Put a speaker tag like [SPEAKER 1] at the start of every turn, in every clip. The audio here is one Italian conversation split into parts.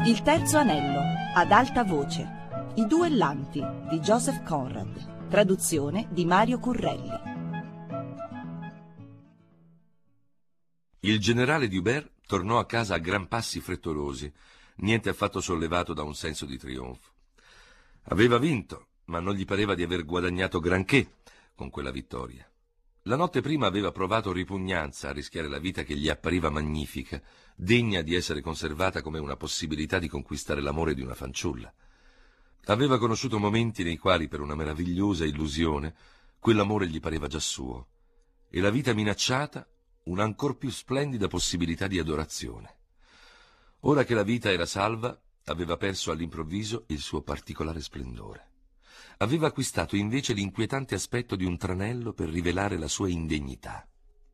[SPEAKER 1] Il terzo anello, ad alta voce. I duellanti di Joseph Conrad. Traduzione di Mario Currelli.
[SPEAKER 2] Il generale D'Hubert tornò a casa a gran passi frettolosi, niente affatto sollevato da un senso di trionfo. Aveva vinto, ma non gli pareva di aver guadagnato granché con quella vittoria. La notte prima aveva provato ripugnanza a rischiare la vita che gli appariva magnifica, degna di essere conservata come una possibilità di conquistare l'amore di una fanciulla. Aveva conosciuto momenti nei quali, per una meravigliosa illusione, quell'amore gli pareva già suo, e la vita minacciata una ancor più splendida possibilità di adorazione. Ora che la vita era salva, aveva perso all'improvviso il suo particolare splendore. Aveva acquistato invece l'inquietante aspetto di un tranello per rivelare la sua indegnità.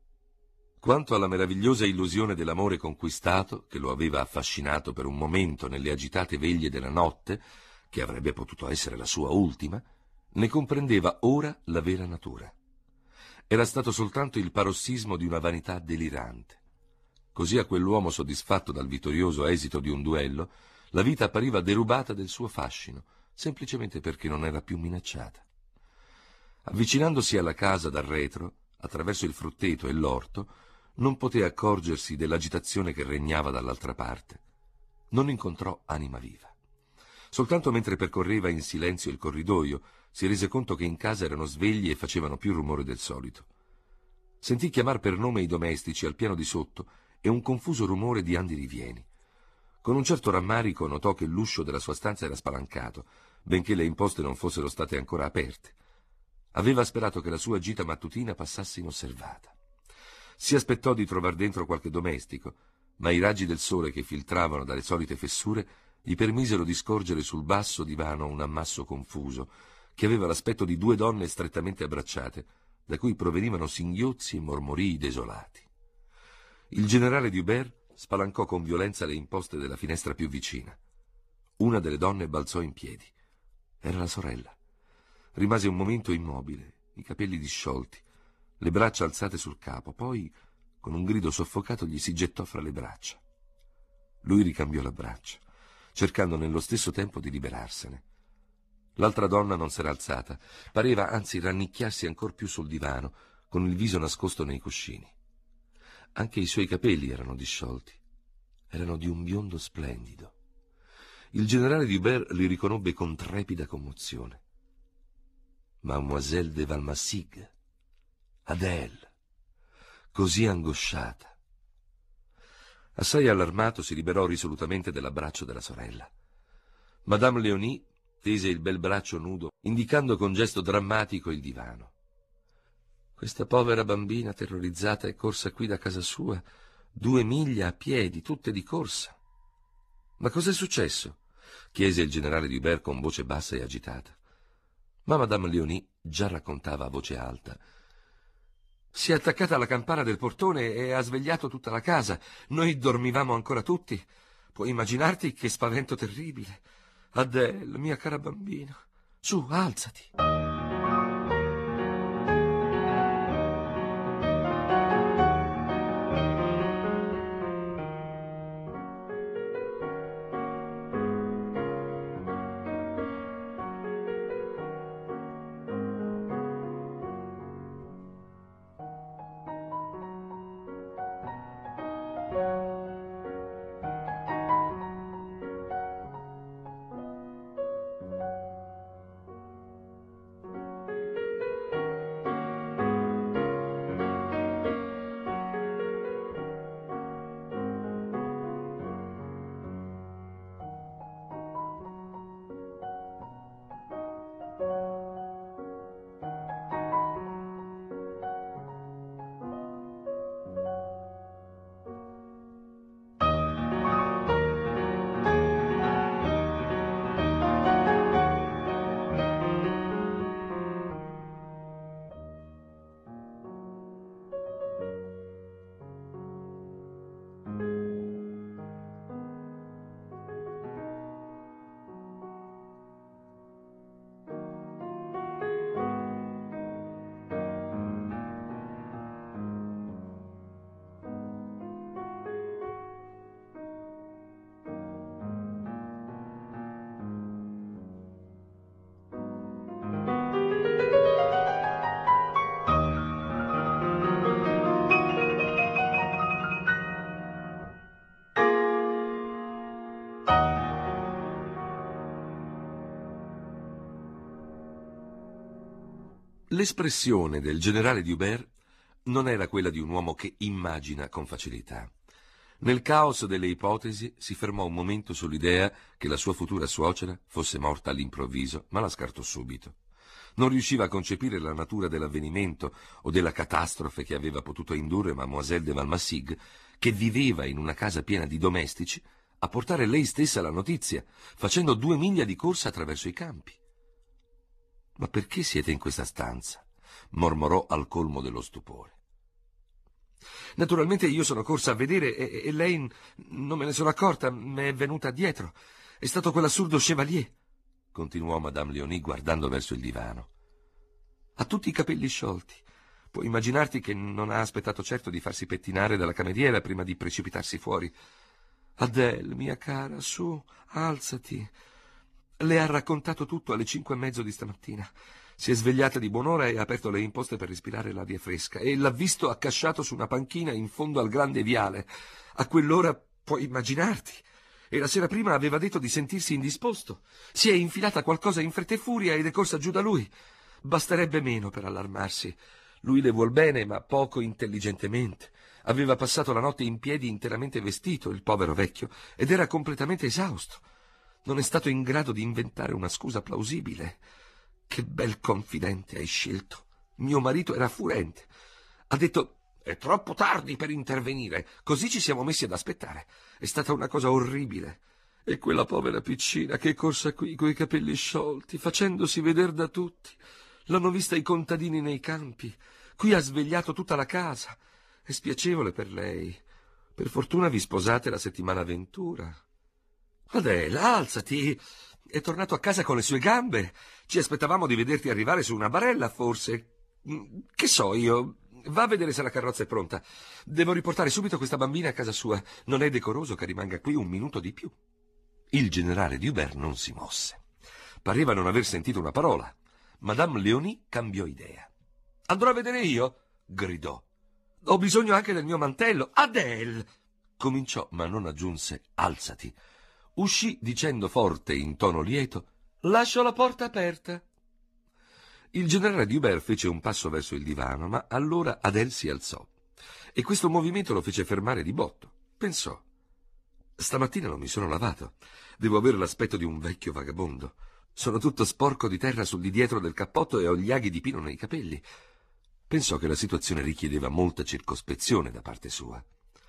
[SPEAKER 2] Quanto alla meravigliosa illusione dell'amore conquistato, che lo aveva affascinato per un momento nelle agitate veglie della notte, che avrebbe potuto essere la sua ultima, ne comprendeva ora la vera natura. Era stato soltanto il parossismo di una vanità delirante. Così a quell'uomo soddisfatto dal vittorioso esito di un duello, la vita appariva derubata del suo fascino, semplicemente perché non era più minacciata. Avvicinandosi alla casa dal retro, attraverso il frutteto e l'orto, non poté accorgersi dell'agitazione che regnava dall'altra parte. Non incontrò anima viva. Soltanto mentre percorreva in silenzio il corridoio, si rese conto che in casa erano svegli e facevano più rumore del solito. Sentì chiamar per nome i domestici al piano di sotto e un confuso rumore di andirivieni. Con un certo rammarico notò che l'uscio della sua stanza era spalancato, benché le imposte non fossero state ancora aperte. Aveva sperato che la sua gita mattutina passasse inosservata. Si aspettò di trovar dentro qualche domestico, ma i raggi del sole che filtravano dalle solite fessure gli permisero di scorgere sul basso divano un ammasso confuso, che aveva l'aspetto di due donne strettamente abbracciate, da cui provenivano singhiozzi e mormorii desolati. Il generale D'Hubert spalancò con violenza le imposte della finestra più vicina. Una delle donne balzò in piedi. Era la sorella. Rimase un momento immobile, i capelli disciolti, le braccia alzate sul capo, poi, con un grido soffocato, gli si gettò fra le braccia. Lui ricambiò la braccia, cercando nello stesso tempo di liberarsene. L'altra donna non s'era alzata, pareva anzi rannicchiarsi ancor più sul divano, con il viso nascosto nei cuscini. Anche i suoi capelli erano disciolti. Erano di un biondo splendido. Il generale D'Hubert li riconobbe con trepida commozione. Mademoiselle de Valmassigue, Adèle, così angosciata. Assai allarmato si liberò risolutamente dell'abbraccio della sorella. Madame Léonie tese il bel braccio nudo, indicando con gesto drammatico il divano. Questa povera bambina terrorizzata è corsa qui da casa sua 2 miglia a piedi, tutte di corsa. Ma cos'è successo? Chiese il generale D'Hubert con voce bassa e agitata. Ma Madame Léonie già raccontava a voce alta. Si è attaccata alla campana del portone e ha svegliato tutta la casa. Noi dormivamo ancora tutti. Puoi immaginarti che spavento terribile. Adèle, mia cara bambina, su, alzati. L'espressione del generale Dubert non era quella di un uomo che immagina con facilità. Nel caos delle ipotesi si fermò un momento sull'idea che la sua futura suocera fosse morta all'improvviso, ma la scartò subito. Non riusciva a concepire la natura dell'avvenimento o della catastrofe che aveva potuto indurre Mademoiselle de Valmassigue, che viveva in una casa piena di domestici, a portare lei stessa la notizia, facendo 2 miglia di corsa attraverso i campi. «Ma perché siete in questa stanza?» mormorò al colmo dello stupore. «Naturalmente io sono corsa a vedere e lei non me ne sono accorta, mi è venuta dietro. È stato quell'assurdo Chevalier», continuò Madame Léonie guardando verso il divano. «Ha tutti i capelli sciolti. Puoi immaginarti che non ha aspettato certo di farsi pettinare dalla cameriera prima di precipitarsi fuori. Adèle, mia cara, su, alzati. Le ha raccontato tutto alle 5:30 di stamattina. Si è svegliata di buon'ora e ha aperto le imposte per respirare l'aria fresca e l'ha visto accasciato su una panchina in fondo al grande viale. A quell'ora puoi immaginarti. E la sera prima aveva detto di sentirsi indisposto. Si è infilata qualcosa in fretta e furia ed è corsa giù da lui. Basterebbe meno per allarmarsi. Lui le vuol bene, ma poco intelligentemente. Aveva passato la notte in piedi interamente vestito, il povero vecchio, ed era completamente esausto. Non è stato in grado di inventare una scusa plausibile. Che bel confidente hai scelto. Mio marito era furente. Ha detto: «È troppo tardi per intervenire». Così ci siamo messi ad aspettare. È stata una cosa orribile. E quella povera piccina che è corsa qui coi capelli sciolti, facendosi veder da tutti. L'hanno vista i contadini nei campi. Qui ha svegliato tutta la casa. È spiacevole per lei. Per fortuna vi sposate la settimana ventura. Adèle, alzati. È tornato a casa con le sue gambe. Ci aspettavamo di vederti arrivare su una barella, forse. Che so io. Va a vedere se la carrozza è pronta. Devo riportare subito questa bambina a casa sua. Non è decoroso che rimanga qui un minuto di più. Il generale Dubert non si mosse. Pareva non aver sentito una parola. Madame Léonie cambiò idea. «Andrò a vedere io», gridò. «Ho bisogno anche del mio mantello». «Adèle!» cominciò, ma non aggiunse «alzati». Uscì dicendo forte in tono lieto: «Lascio la porta aperta». Il generale Dubert fece un passo verso il divano, ma allora Adèle si alzò. E questo movimento lo fece fermare di botto. Pensò: «Stamattina non mi sono lavato. Devo avere l'aspetto di un vecchio vagabondo. Sono tutto sporco di terra sul di dietro del cappotto e ho gli aghi di pino nei capelli». Pensò che la situazione richiedeva molta circospezione da parte sua.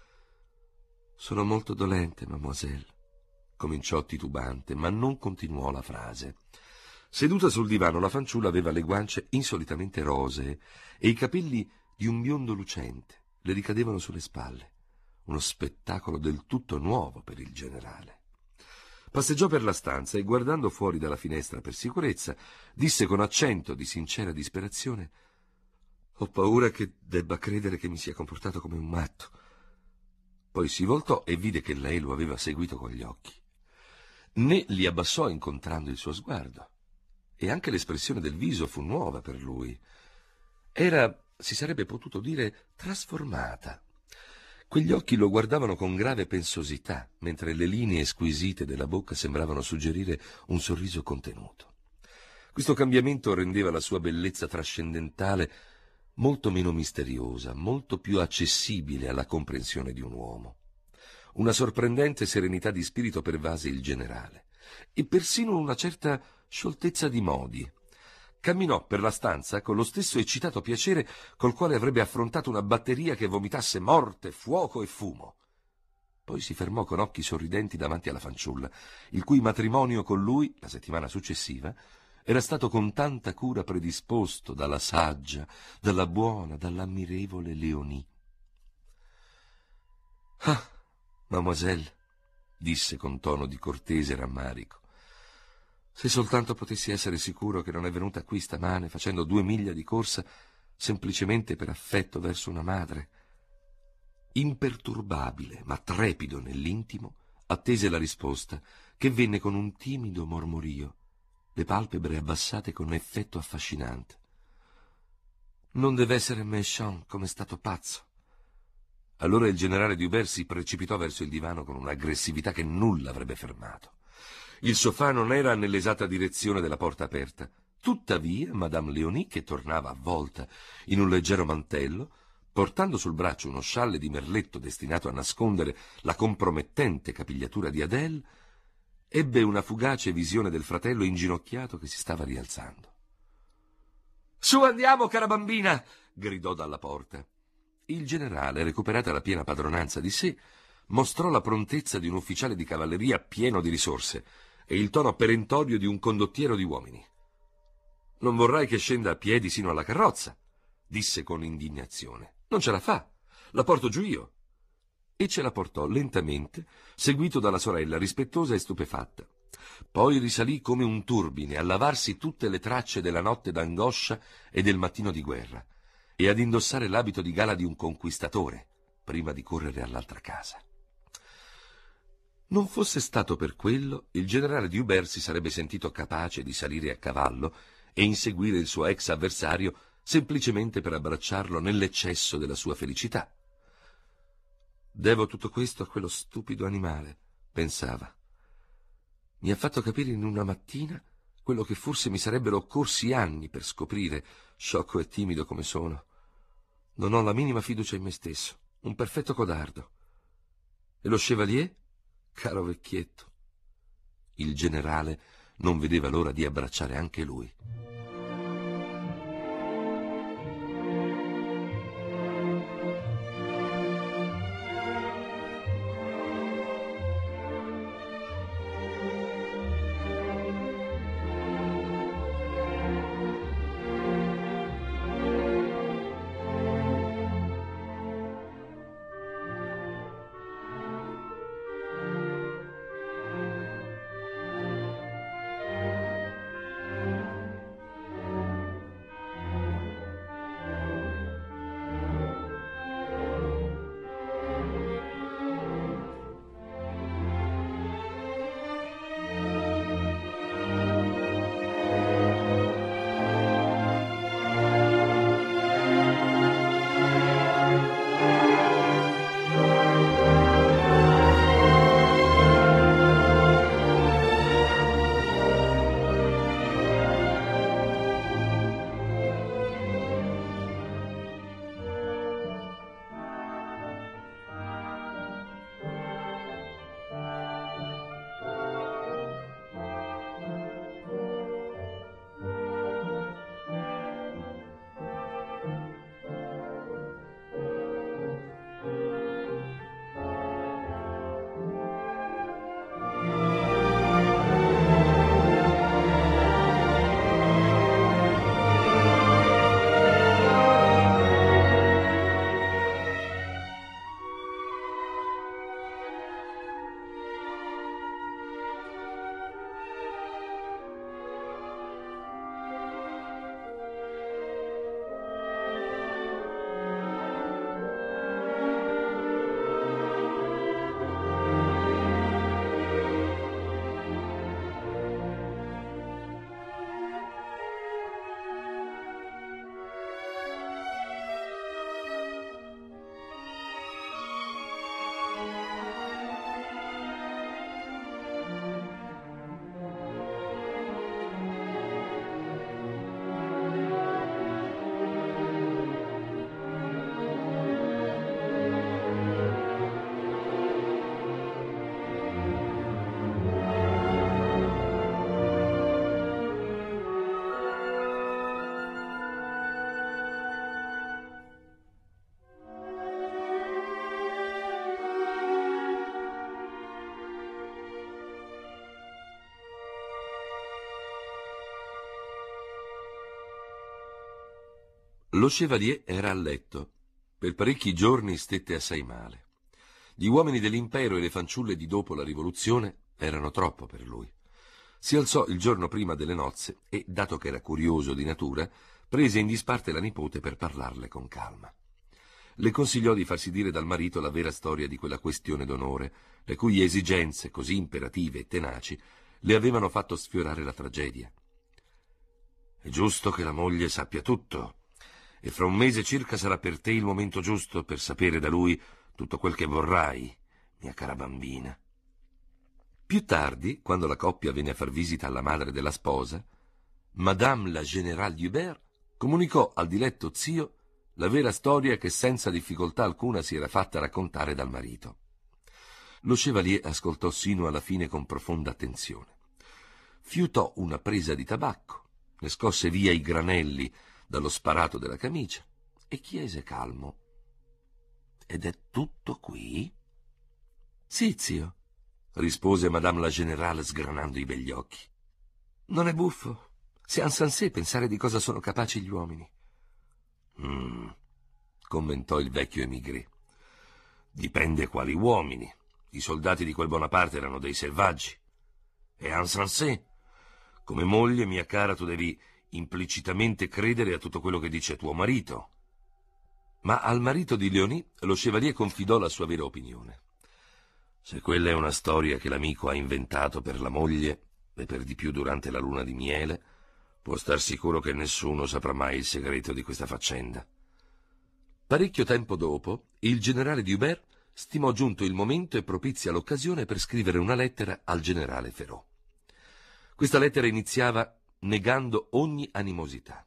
[SPEAKER 2] «Sono molto dolente, mademoiselle», cominciò titubante, ma non continuò la frase. Seduta sul divano, la fanciulla aveva le guance insolitamente rosee e i capelli di un biondo lucente le ricadevano sulle spalle. Uno spettacolo del tutto nuovo per il generale. Passeggiò per la stanza e, guardando fuori dalla finestra per sicurezza, disse con accento di sincera disperazione: «Ho paura che debba credere che mi sia comportato come un matto». Poi si voltò e vide che lei lo aveva seguito con gli occhi. Né li abbassò incontrando il suo sguardo. E anche l'espressione del viso fu nuova per lui. Era, si sarebbe potuto dire, trasformata. Quegli occhi lo guardavano con grave pensosità, mentre le linee squisite della bocca sembravano suggerire un sorriso contenuto. Questo cambiamento rendeva la sua bellezza trascendentale molto meno misteriosa, molto più accessibile alla comprensione di un uomo. Una sorprendente serenità di spirito pervase il generale, e persino una certa scioltezza di modi. Camminò per la stanza con lo stesso eccitato piacere col quale avrebbe affrontato una batteria che vomitasse morte, fuoco e fumo. Poi si fermò con occhi sorridenti davanti alla fanciulla, il cui matrimonio con lui, la settimana successiva, era stato con tanta cura predisposto dalla saggia, dalla buona, dall'ammirevole Léonie. «Ah, mademoiselle», disse con tono di cortese rammarico, «se soltanto potessi essere sicuro che non è venuta qui stamane facendo 2 miglia di corsa semplicemente per affetto verso una madre». Imperturbabile, ma trepido nell'intimo, attese la risposta, che venne con un timido mormorio, le palpebre abbassate con un effetto affascinante. «Non deve essere méchant come è stato pazzo». Allora il generale Dubert si precipitò verso il divano con un'aggressività che nulla avrebbe fermato. Il sofà non era nell'esatta direzione della porta aperta. Tuttavia, Madame Léonie, che tornava avvolta in un leggero mantello, portando sul braccio uno scialle di merletto destinato a nascondere la compromettente capigliatura di Adèle, ebbe una fugace visione del fratello inginocchiato che si stava rialzando. «Su, andiamo, cara bambina!» gridò dalla porta. Il generale, recuperata la piena padronanza di sé, mostrò la prontezza di un ufficiale di cavalleria pieno di risorse e il tono perentorio di un condottiero di uomini. «Non vorrai che scenda a piedi sino alla carrozza?» disse con indignazione. «Non ce la fa, la porto giù io». E ce la portò lentamente, seguito dalla sorella rispettosa e stupefatta. Poi risalì come un turbine a lavarsi tutte le tracce della notte d'angoscia e del mattino di guerra, e ad indossare l'abito di gala di un conquistatore, prima di correre all'altra casa. Non fosse stato per quello, il generale D'Hubert si sarebbe sentito capace di salire a cavallo e inseguire il suo ex avversario semplicemente per abbracciarlo nell'eccesso della sua felicità. «Devo tutto questo a quello stupido animale», pensava. «Mi ha fatto capire in una mattina quello che forse mi sarebbero occorsi anni per scoprire, sciocco e timido come sono. Non ho la minima fiducia in me stesso, un perfetto codardo. E lo Chevalier? Caro vecchietto». Il generale non vedeva l'ora di abbracciare anche lui. Lo Chevalier era a letto. Per parecchi giorni stette assai male. Gli uomini dell'impero e le fanciulle di dopo la rivoluzione erano troppo per lui. Si alzò il giorno prima delle nozze e, dato che era curioso di natura, prese in disparte la nipote per parlarle con calma. Le consigliò di farsi dire dal marito la vera storia di quella questione d'onore, le cui esigenze, così imperative e tenaci, le avevano fatto sfiorare la tragedia. «È giusto che la moglie sappia tutto, e fra un mese circa sarà per te il momento giusto per sapere da lui tutto quel che vorrai, mia cara bambina». Più tardi, quando la coppia venne a far visita alla madre della sposa, Madame la Générale d'Hubert comunicò al diletto zio la vera storia che senza difficoltà alcuna si era fatta raccontare dal marito. Lo Chevalier ascoltò sino alla fine con profonda attenzione. Fiutò una presa di tabacco, ne scosse via i granelli dallo sparato della camicia e chiese calmo: «Ed è tutto qui?» «Sì, zio», rispose Madame la Générale sgranando i begli occhi. «Non è buffo? C'est insensé pensare di cosa sono capaci gli uomini». Commentò il vecchio émigré. «Dipende quali uomini. I soldati di quel Bonaparte erano dei selvaggi. E insensé. Come moglie, mia cara, tu devi implicitamente credere a tutto quello che dice tuo marito». Ma al marito di Léonie lo Chevalier confidò la sua vera opinione. «Se quella è una storia che l'amico ha inventato per la moglie, e per di più durante la luna di miele, può star sicuro che nessuno saprà mai il segreto di questa faccenda». Parecchio tempo dopo, il generale d'Hubert stimò giunto il momento e propizia l'occasione per scrivere una lettera al generale Ferraud. Questa lettera iniziava negando ogni animosità.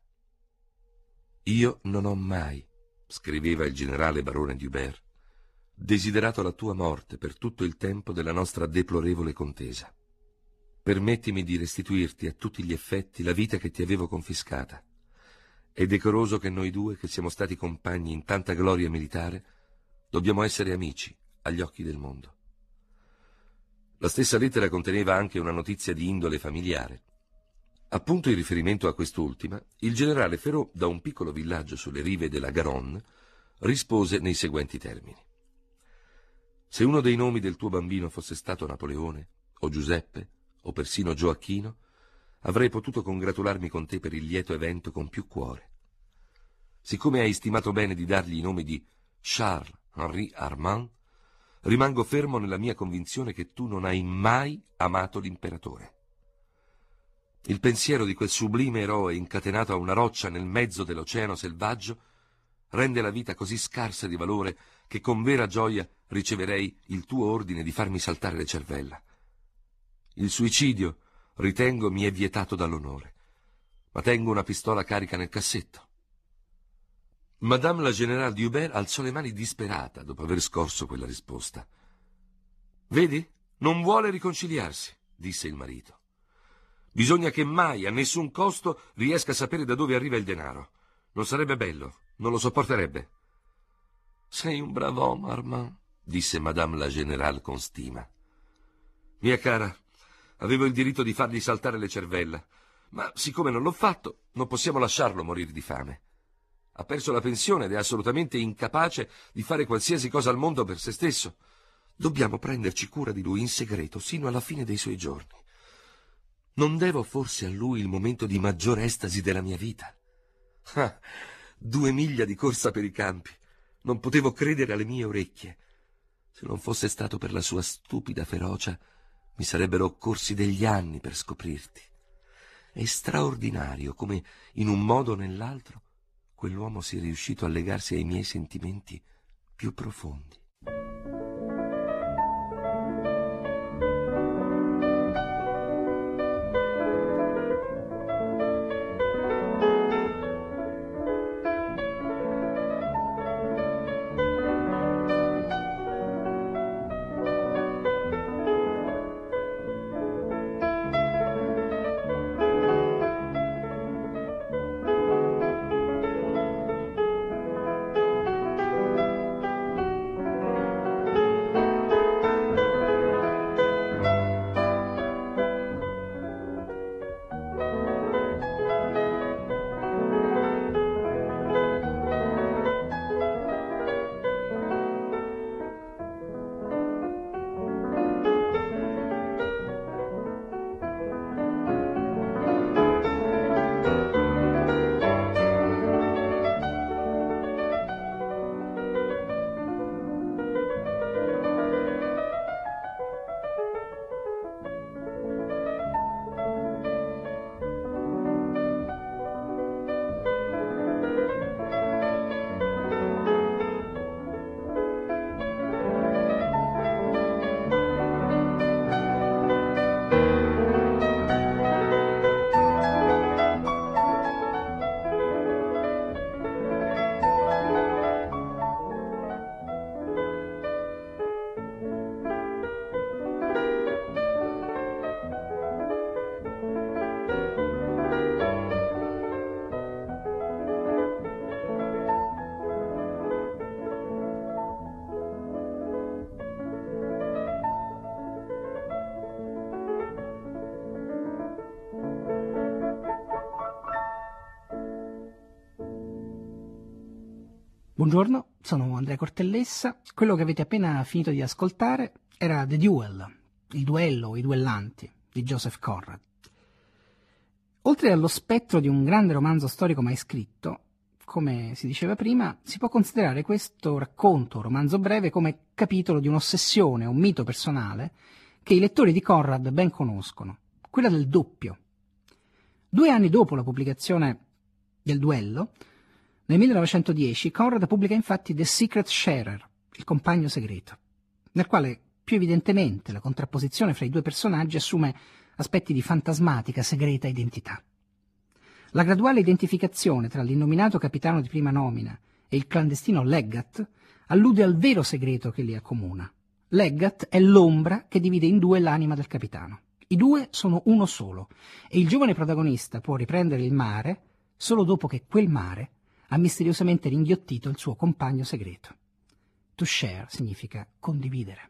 [SPEAKER 2] «Io non ho mai», scriveva il generale barone d'Hubert, «desiderato la tua morte per tutto il tempo della nostra deplorevole contesa. Permettimi di restituirti a tutti gli effetti la vita che ti avevo confiscata. È decoroso che noi due, che siamo stati compagni in tanta gloria militare, dobbiamo essere amici agli occhi del mondo». La stessa lettera conteneva anche una notizia di indole familiare. Appunto in riferimento a quest'ultima, il generale Ferraud, da un piccolo villaggio sulle rive della Garonne, rispose nei seguenti termini: «Se uno dei nomi del tuo bambino fosse stato Napoleone, o Giuseppe, o persino Gioacchino, avrei potuto congratularmi con te per il lieto evento con più cuore. Siccome hai stimato bene di dargli i nomi di Charles Henri Armand, rimango fermo nella mia convinzione che tu non hai mai amato l'imperatore. Il pensiero di quel sublime eroe incatenato a una roccia nel mezzo dell'oceano selvaggio rende la vita così scarsa di valore che con vera gioia riceverei il tuo ordine di farmi saltare le cervella. Il suicidio, ritengo, mi è vietato dall'onore, ma tengo una pistola carica nel cassetto». Madame la Générale d'Hubert alzò le mani disperata dopo aver scorso quella risposta. «Vedi? Non vuole riconciliarsi», disse il marito. «Bisogna che mai, a nessun costo, riesca a sapere da dove arriva il denaro. Non sarebbe bello, non lo sopporterebbe». «Sei un brav'uomo, Armand», disse Madame la Générale con stima. «Mia cara, avevo il diritto di fargli saltare le cervella, ma siccome non l'ho fatto, non possiamo lasciarlo morire di fame. Ha perso la pensione ed è assolutamente incapace di fare qualsiasi cosa al mondo per se stesso. Dobbiamo prenderci cura di lui in segreto sino alla fine dei suoi giorni. Non devo forse a lui il momento di maggior estasi della mia vita? Ah, 2 miglia di corsa per i campi. Non potevo credere alle mie orecchie. Se non fosse stato per la sua stupida ferocia, mi sarebbero occorsi degli anni per scoprirti. È straordinario come, in un modo o nell'altro, quell'uomo sia riuscito a legarsi ai miei sentimenti più profondi».
[SPEAKER 3] Buongiorno, sono Andrea Cortellessa. Quello che avete appena finito di ascoltare era The Duel, il duello, i duellanti, di Joseph Conrad. Oltre allo spettro di un grande romanzo storico mai scritto, come si diceva prima, si può considerare questo racconto, romanzo breve, come capitolo di un'ossessione, un mito personale che i lettori di Conrad ben conoscono, quella del doppio. 2 anni dopo la pubblicazione del duello, nel 1910, Conrad pubblica infatti The Secret Sharer, il compagno segreto, nel quale più evidentemente la contrapposizione fra i due personaggi assume aspetti di fantasmatica, segreta identità. La graduale identificazione tra l'innominato capitano di prima nomina e il clandestino Leggat allude al vero segreto che li accomuna. Leggat è l'ombra che divide in due l'anima del capitano. I due sono uno solo e il giovane protagonista può riprendere il mare solo dopo che quel mare ha misteriosamente ringhiottito il suo compagno segreto. To share significa condividere.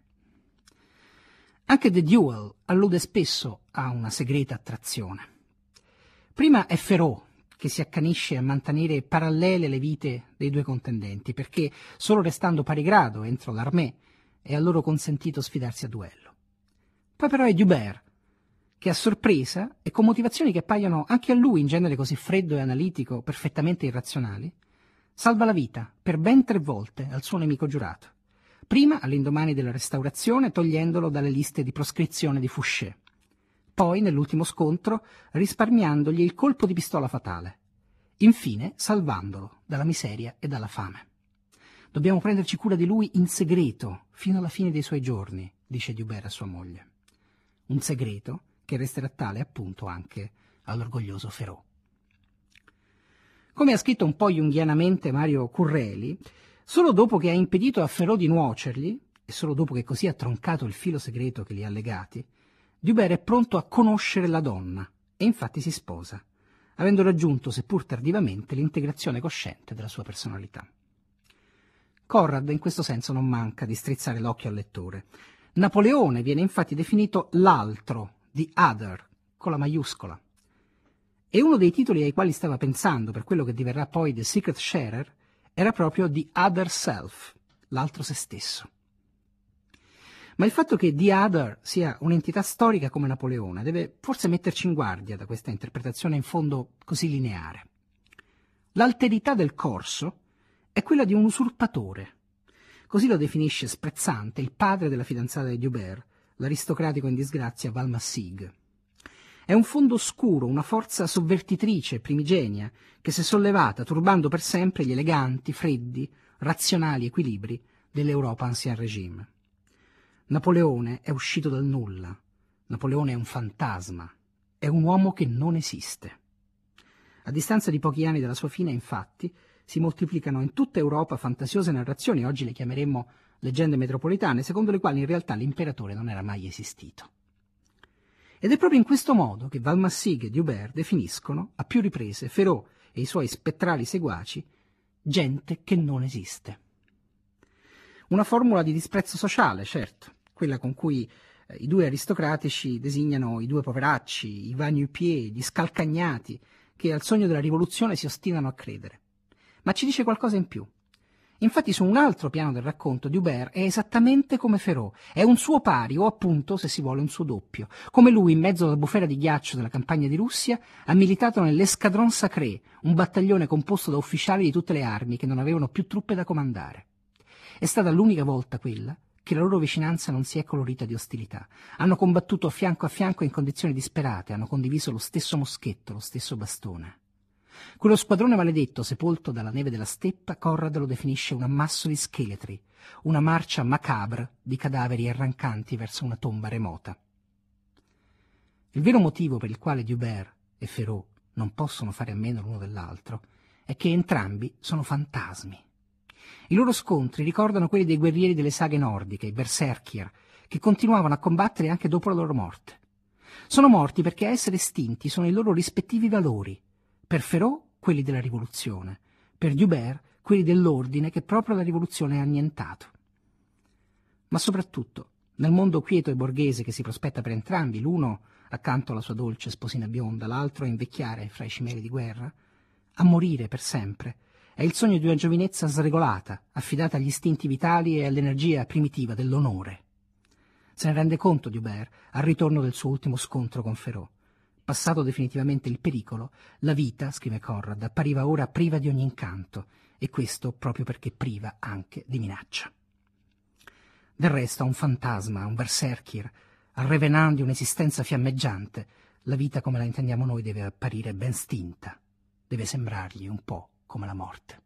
[SPEAKER 3] Anche The Duel allude spesso a una segreta attrazione. Prima è Ferraud che si accanisce a mantenere parallele le vite dei due contendenti, perché solo restando pari grado entro l'armée è a loro consentito sfidarsi a duello. Poi però è Joubert che a sorpresa e con motivazioni che appaiono anche a lui in genere così freddo e analitico, perfettamente irrazionali, salva la vita per ben 3 volte al suo nemico giurato. Prima all'indomani della restaurazione togliendolo dalle liste di proscrizione di Fouché, poi nell'ultimo scontro risparmiandogli il colpo di pistola fatale, infine salvandolo dalla miseria e dalla fame. Dobbiamo prenderci cura di lui in segreto fino alla fine dei suoi giorni, dice Joubert a sua moglie. Un segreto che resterà tale appunto anche all'orgoglioso Ferraud. Come ha scritto un po' junghianamente Mario Curreli, solo dopo che ha impedito a Ferraud di nuocergli, e solo dopo che così ha troncato il filo segreto che li ha legati, Joubert è pronto a conoscere la donna, e infatti si sposa, avendo raggiunto, seppur tardivamente, l'integrazione cosciente della sua personalità. Conrad in questo senso non manca di strizzare l'occhio al lettore. Napoleone viene infatti definito l'altro, the other, con la maiuscola. E uno dei titoli ai quali stava pensando per quello che diverrà poi The Secret Sharer era proprio The Other Self, l'altro se stesso. Ma il fatto che The Other sia un'entità storica come Napoleone deve forse metterci in guardia da questa interpretazione in fondo così lineare. L'alterità del corso è quella di un usurpatore. Così lo definisce sprezzante il padre della fidanzata di Joubert, l'aristocratico in disgrazia Valmassig. È un fondo oscuro, una forza sovvertitrice, primigenia, che si è sollevata turbando per sempre gli eleganti, freddi, razionali equilibri dell'Europa ancien régime. Napoleone è uscito dal nulla. Napoleone è un fantasma. È un uomo che non esiste. A distanza di pochi anni dalla sua fine, infatti, si moltiplicano in tutta Europa fantasiose narrazioni, oggi le chiameremmo leggende metropolitane, secondo le quali in realtà l'imperatore non era mai esistito. Ed è proprio in questo modo che Valmassig e Joubert definiscono, a più riprese, Ferraud e i suoi spettrali seguaci, gente che non esiste. Una formula di disprezzo sociale, certo, quella con cui i due aristocratici designano i due poveracci, i va-nu-pieds, gli scalcagnati, che al sogno della rivoluzione si ostinano a credere. Ma ci dice qualcosa in più. Infatti su un altro piano del racconto Joubert è esattamente come Ferraud, è un suo pari o appunto, se si vuole, un suo doppio. Come lui, in mezzo alla bufera di ghiaccio della campagna di Russia, ha militato nell'Escadron Sacré, un battaglione composto da ufficiali di tutte le armi che non avevano più truppe da comandare. È stata l'unica volta quella che la loro vicinanza non si è colorita di ostilità. Hanno combattuto a fianco in condizioni disperate, hanno condiviso lo stesso moschetto, lo stesso bastone. Quello squadrone maledetto, sepolto dalla neve della steppa, Conrad lo definisce un ammasso di scheletri, una marcia macabre di cadaveri arrancanti verso una tomba remota. Il vero motivo per il quale Joubert e Ferraud non possono fare a meno l'uno dell'altro è che entrambi sono fantasmi. I loro scontri ricordano quelli dei guerrieri delle saghe nordiche, i berserkir, che continuavano a combattere anche dopo la loro morte. Sono morti perché a essere estinti sono i loro rispettivi valori. Per Ferraud quelli della rivoluzione, per Joubert quelli dell'ordine che proprio la rivoluzione ha annientato. Ma soprattutto, nel mondo quieto e borghese che si prospetta per entrambi, l'uno accanto alla sua dolce sposina bionda, l'altro a invecchiare fra i cimeli di guerra, a morire per sempre, È il sogno di una giovinezza sregolata, affidata agli istinti vitali e all'energia primitiva dell'onore. Se ne rende conto D'Hubert al ritorno del suo ultimo scontro con Ferraud. Passato definitivamente il pericolo, la vita, scrive Conrad, appariva ora priva di ogni incanto, e questo proprio perché priva anche di minaccia. Del resto, a un fantasma, a un berserkir, al revenant di un'esistenza fiammeggiante, la vita come la intendiamo noi deve apparire ben stinta, deve sembrargli un po' come la morte.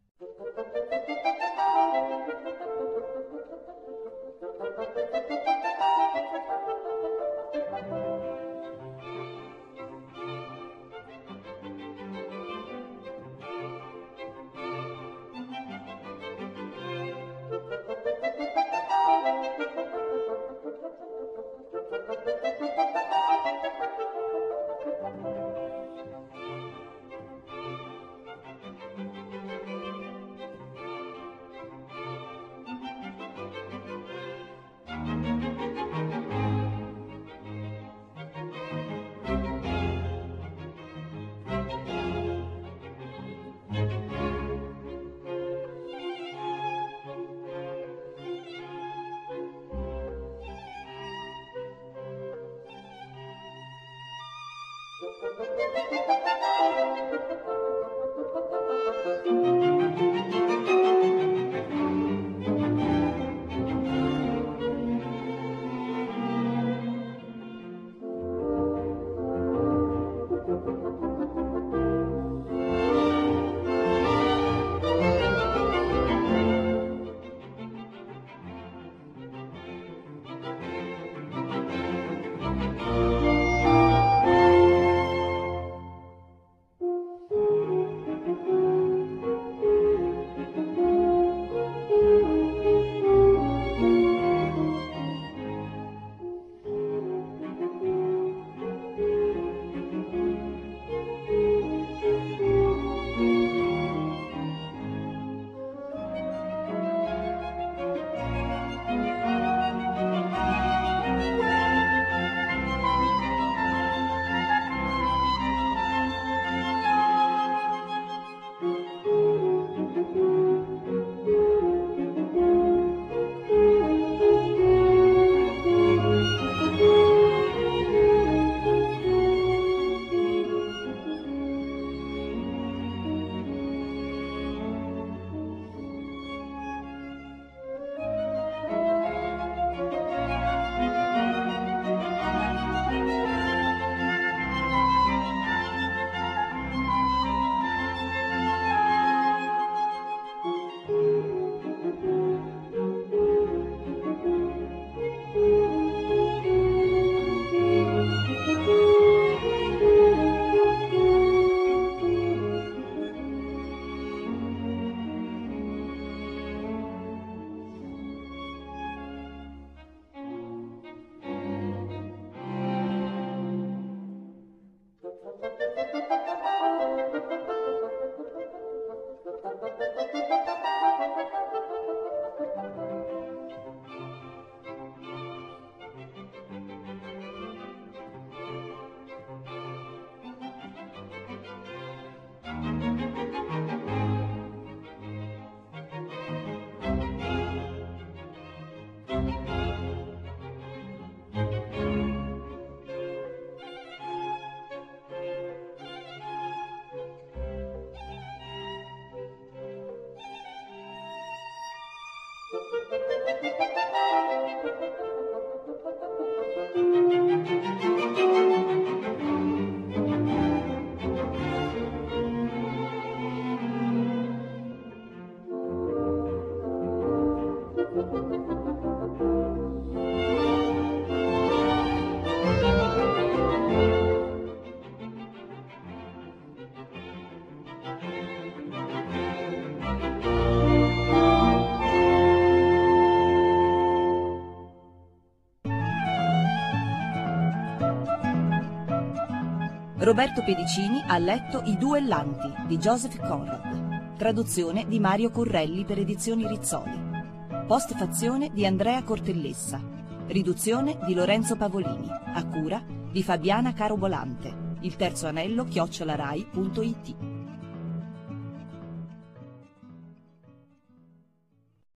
[SPEAKER 1] Roberto Pedicini ha letto I Duellanti di Joseph Conrad, traduzione di Mario Currelli per Edizioni Rizzoli, postfazione di Andrea Cortellessa, riduzione di Lorenzo Pavolini, a cura di Fabiana Carobolante, il terzo anello @rai.it.